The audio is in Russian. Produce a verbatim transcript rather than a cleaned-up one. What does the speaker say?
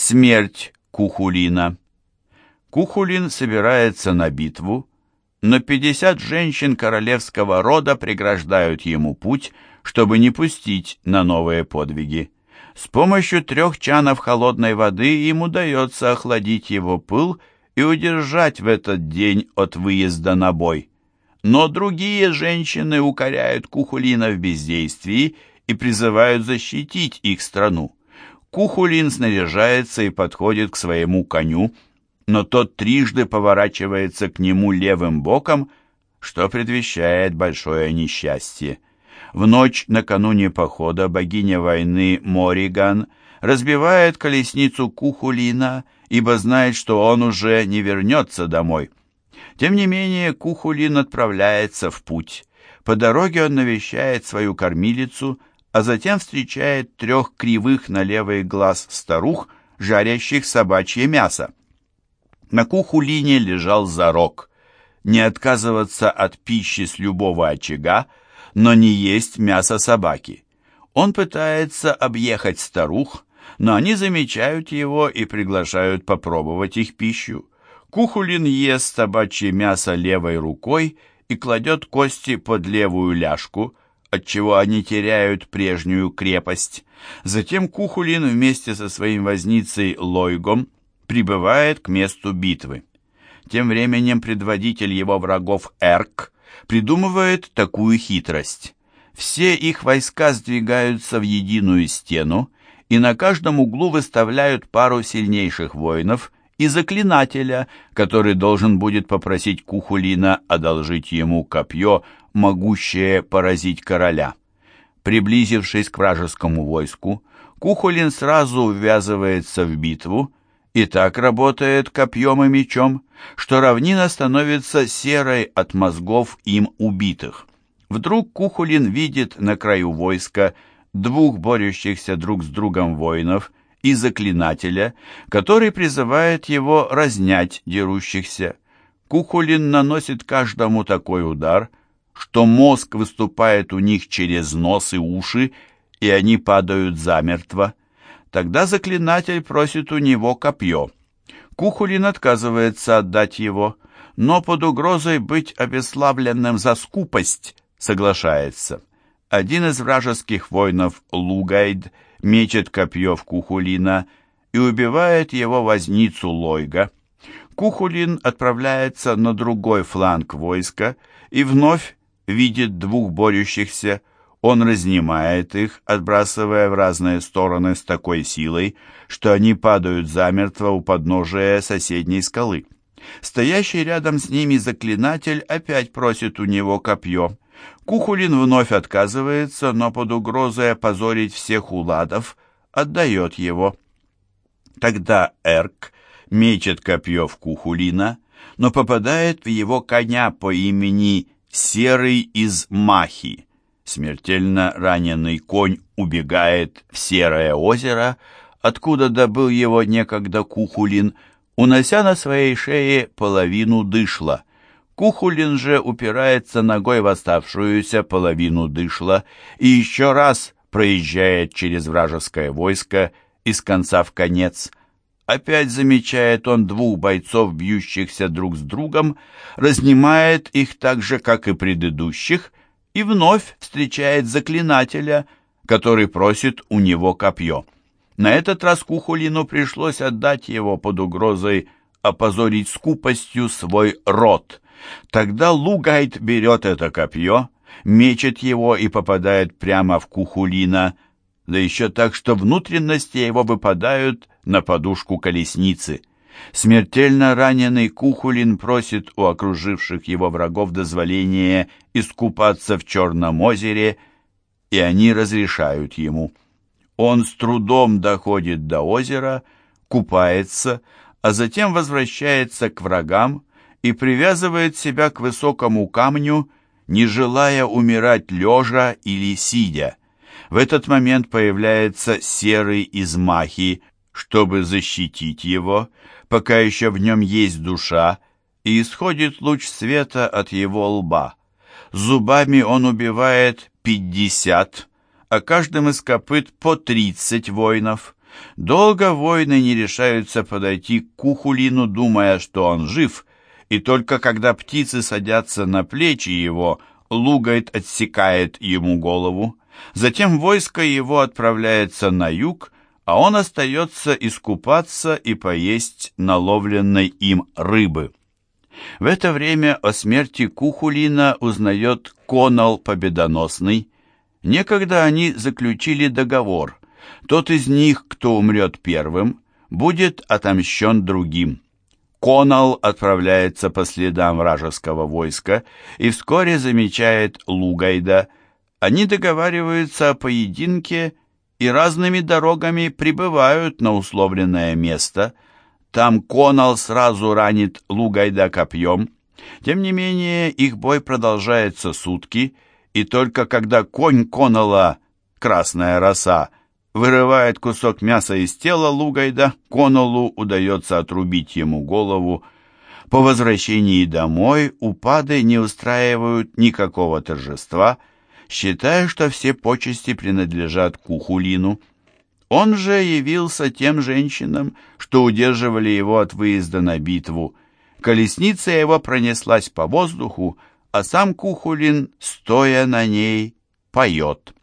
Смерть Кухулина. Кухулин собирается на битву, но пятьдесят женщин королевского рода преграждают ему путь, чтобы не пустить на новые подвиги. С помощью трех чанов холодной воды им удается охладить его пыл и удержать в этот день от выезда на бой. Но другие женщины укоряют Кухулина в бездействии и призывают защитить их страну. Кухулин снаряжается и подходит к своему коню, но тот трижды поворачивается к нему левым боком, что предвещает большое несчастье. В ночь накануне похода богиня войны Мориган разбивает колесницу Кухулина, ибо знает, что он уже не вернется домой. Тем не менее, Кухулин отправляется в путь. По дороге он навещает свою кормилицу, а затем встречает трех кривых на левый глаз старух, жарящих собачье мясо. На Кухулине лежал зарок не отказываться от пищи с любого очага, но не есть мясо собаки. Он пытается объехать старух, но они замечают его и приглашают попробовать их пищу. Кухулин ест собачье мясо левой рукой и кладет кости под левую ляжку, отчего они теряют прежнюю крепость. Затем Кухулин вместе со своим возницей Лойгом прибывает к месту битвы. Тем временем предводитель его врагов Эрк придумывает такую хитрость. Все их войска сдвигаются в единую стену, и на каждом углу выставляют пару сильнейших воинов и заклинателя, который должен будет попросить Кухулина одолжить ему копье, могущее поразить короля. Приблизившись к вражескому войску, Кухулин сразу ввязывается в битву, и так работает копьем и мечом, что равнина становится серой от мозгов им убитых. Вдруг Кухулин видит на краю войска двух борющихся друг с другом воинов и заклинателя, который призывает его разнять дерущихся. Кухулин наносит каждому такой удар, что мозг выступает у них через нос и уши, и они падают замертво. Тогда заклинатель просит у него копье. Кухулин отказывается отдать его, но под угрозой быть обесславленным за скупость соглашается. Один из вражеских воинов, Лугайд, мечет копье в Кухулина и убивает его возницу Лойга. Кухулин отправляется на другой фланг войска и вновь видит двух борющихся. Он разнимает их, отбрасывая в разные стороны с такой силой, что они падают замертво у подножия соседней скалы. Стоящий рядом с ними заклинатель опять просит у него копье. Кухулин вновь отказывается, но под угрозой опозорить всех уладов отдает его. Тогда Эрк мечет копье в Кухулина, но попадает в его коня по имени Серый из Махи. Смертельно раненый конь убегает в Серое озеро, откуда добыл его некогда Кухулин, унося на своей шее половину дышла. Кухулин же упирается ногой в оставшуюся половину дышла и еще раз проезжает через вражеское войско из конца в конец. Опять замечает он двух бойцов, бьющихся друг с другом, разнимает их так же, как и предыдущих, и вновь встречает заклинателя, который просит у него копье. На этот раз Кухулину пришлось отдать его под угрозой опозорить скупостью свой род. Тогда Лугайд берет это копье, мечет его и попадает прямо в Кухулина, да еще так, что внутренности его выпадают на подушку колесницы. Смертельно раненый Кухулин просит у окруживших его врагов дозволения искупаться в Черном озере, и они разрешают ему. Он с трудом доходит до озера, купается, а затем возвращается к врагам и привязывает себя к высокому камню, не желая умирать лежа или сидя. В этот момент появляется Серый из Махи, чтобы защитить его, пока еще в нем есть душа, и исходит луч света от его лба. Зубами он убивает пятьдесят, а каждым из копыт по тридцать воинов. Долго воины не решаются подойти к Кухулину, думая, что он жив, и только когда птицы садятся на плечи его, Лугайд отсекает ему голову. Затем войско его отправляется на юг, а он остается искупаться и поесть наловленной им рыбы. В это время о смерти Кухулина узнает Конал Победоносный. Некогда они заключили договор. Тот из них, кто умрет первым, будет отомщен другим. Конал отправляется по следам вражеского войска и вскоре замечает Лугайда. Они договариваются о поединке и разными дорогами прибывают на условленное место. Там Конал сразу ранит Лугайда копьем. Тем не менее, их бой продолжается сутки, и только когда конь Конала, красная роса, вырывает кусок мяса из тела Лугайда, Коналу удается отрубить ему голову. По возвращении домой упады не устраивают никакого торжества, считая, что все почести принадлежат Кухулину. Он же явился тем женщинам, что удерживали его от выезда на битву. Колесница его пронеслась по воздуху, а сам Кухулин, стоя на ней, поет.